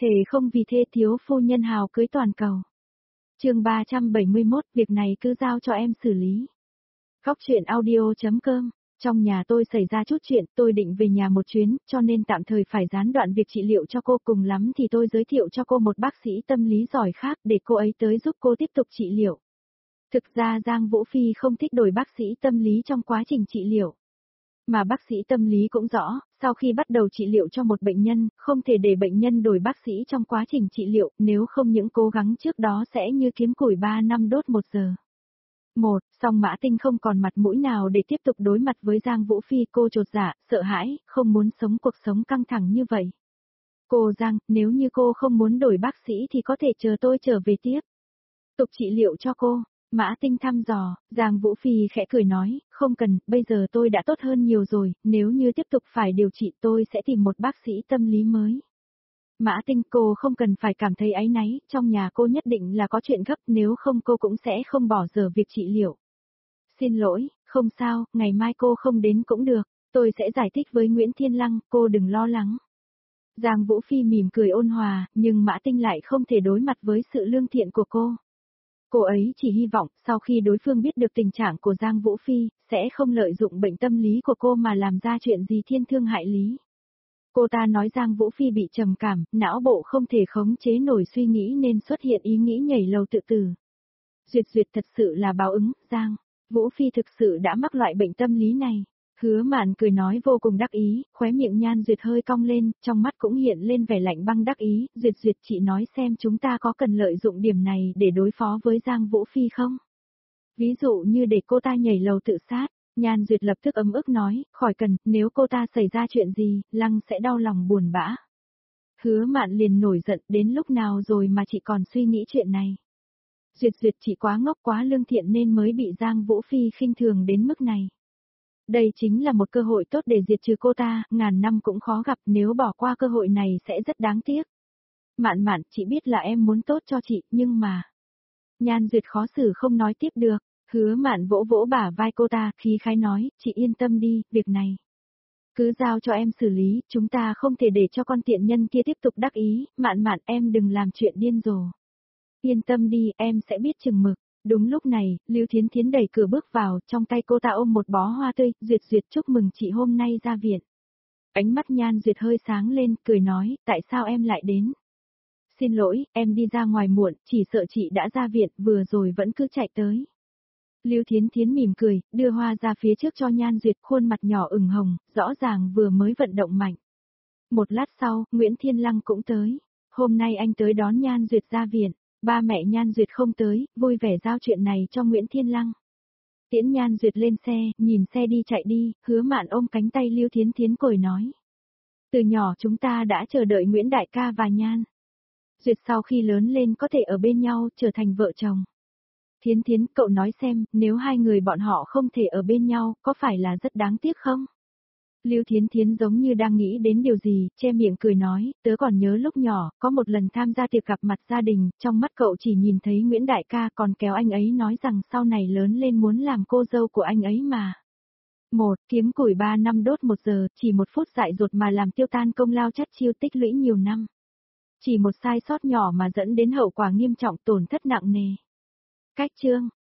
Thề không vì thê thiếu phu nhân hào cưới toàn cầu. Chương 371, việc này cứ giao cho em xử lý. Góc truyện audio.com. Trong nhà tôi xảy ra chút chuyện, tôi định về nhà một chuyến, cho nên tạm thời phải gián đoạn việc trị liệu cho cô, cùng lắm thì tôi giới thiệu cho cô một bác sĩ tâm lý giỏi khác để cô ấy tới giúp cô tiếp tục trị liệu. Thực ra Giang Vũ Phi không thích đổi bác sĩ tâm lý trong quá trình trị liệu. Mà bác sĩ tâm lý cũng rõ, sau khi bắt đầu trị liệu cho một bệnh nhân, không thể để bệnh nhân đổi bác sĩ trong quá trình trị liệu, nếu không những cố gắng trước đó sẽ như kiếm củi 3 năm đốt 1 giờ. Song Mã Tinh không còn mặt mũi nào để tiếp tục đối mặt với Giang Vũ Phi, cô chột dạ, sợ hãi, không muốn sống cuộc sống căng thẳng như vậy. Cô Giang, nếu như cô không muốn đổi bác sĩ thì có thể chờ tôi trở về tiếp tục trị liệu cho cô. Mã Tinh thăm dò, Giang Vũ Phi khẽ cười nói, không cần, bây giờ tôi đã tốt hơn nhiều rồi, nếu như tiếp tục phải điều trị tôi sẽ tìm một bác sĩ tâm lý mới. Mã Tinh, cô không cần phải cảm thấy áy náy, trong nhà cô nhất định là có chuyện gấp, nếu không cô cũng sẽ không bỏ dở việc trị liệu. Xin lỗi, không sao, ngày mai cô không đến cũng được, tôi sẽ giải thích với Nguyễn Thiên Lăng, cô đừng lo lắng. Giang Vũ Phi mỉm cười ôn hòa, nhưng Mã Tinh lại không thể đối mặt với sự lương thiện của cô. Cô ấy chỉ hy vọng, sau khi đối phương biết được tình trạng của Giang Vũ Phi, sẽ không lợi dụng bệnh tâm lý của cô mà làm ra chuyện gì thiên thương hại lý. Cô ta nói Giang Vũ Phi bị trầm cảm, não bộ không thể khống chế nổi suy nghĩ nên xuất hiện ý nghĩ nhảy lầu tự tử. Duyệt thật sự là báo ứng, Giang Vũ Phi thực sự đã mắc loại bệnh tâm lý này. Hứa Mạn cười nói vô cùng đắc ý, khóe miệng Nhan Duyệt hơi cong lên, trong mắt cũng hiện lên vẻ lạnh băng đắc ý, Duyệt chị nói xem chúng ta có cần lợi dụng điểm này để đối phó với Giang Vũ Phi không? Ví dụ như để cô ta nhảy lầu tự sát, Nhan Duyệt lập tức ấm ức nói, khỏi cần, nếu cô ta xảy ra chuyện gì, Lăng sẽ đau lòng buồn bã. Hứa Mạn liền nổi giận, đến lúc nào rồi mà chị còn suy nghĩ chuyện này? Duyệt chị quá ngốc quá lương thiện nên mới bị Giang Vũ Phi khinh thường đến mức này. Đây chính là một cơ hội tốt để diệt trừ cô ta, ngàn năm cũng khó gặp, nếu bỏ qua cơ hội này sẽ rất đáng tiếc. Mạn, chị biết là em muốn tốt cho chị, nhưng mà... Nhan Duyệt khó xử không nói tiếp được, Hứa Mạn vỗ vỗ bả vai cô ta, khí khái nói, chị yên tâm đi, việc này. Cứ giao cho em xử lý, chúng ta không thể để cho con tiện nhân kia tiếp tục đắc ý, Mạn em đừng làm chuyện điên rồ. Yên tâm đi, em sẽ biết chừng mực. Đúng lúc này, Lưu Thiến Thiến đẩy cửa bước vào, trong tay cô ta ôm một bó hoa tươi, Duyệt chúc mừng chị hôm nay ra viện. Ánh mắt Nhan Duyệt hơi sáng lên, cười nói, tại sao em lại đến? Xin lỗi, em đi ra ngoài muộn, chỉ sợ chị đã ra viện, vừa rồi vẫn cứ chạy tới. Lưu Thiến Thiến mỉm cười, đưa hoa ra phía trước cho Nhan Duyệt, khuôn mặt nhỏ ửng hồng, rõ ràng vừa mới vận động mạnh. Một lát sau, Nguyễn Thiên Lăng cũng tới. Hôm nay anh tới đón Nhan Duyệt ra viện. Ba mẹ Nhan Duyệt không tới, vui vẻ giao chuyện này cho Nguyễn Thiên Lăng. Tiễn Nhan Duyệt lên xe, nhìn xe đi chạy đi, Hứa Mạn ôm cánh tay Lưu Thiến Thiến cười nói. Từ nhỏ chúng ta đã chờ đợi Nguyễn Đại ca và Nhan Duyệt sau khi lớn lên có thể ở bên nhau, trở thành vợ chồng. Thiến, cậu nói xem, nếu hai người bọn họ không thể ở bên nhau, có phải là rất đáng tiếc không? Lưu Thiến Thiến giống như đang nghĩ đến điều gì, che miệng cười nói, tớ còn nhớ lúc nhỏ, có một lần tham gia tiệc gặp mặt gia đình, trong mắt cậu chỉ nhìn thấy Nguyễn Đại ca còn kéo anh ấy nói rằng sau này lớn lên muốn làm cô dâu của anh ấy mà. Kiếm củi 3 năm đốt 1 giờ, chỉ 1 phút dại dột mà làm tiêu tan công lao chắt chiêu tích lũy nhiều năm. Chỉ một sai sót nhỏ mà dẫn đến hậu quả nghiêm trọng tổn thất nặng nề. Cách chương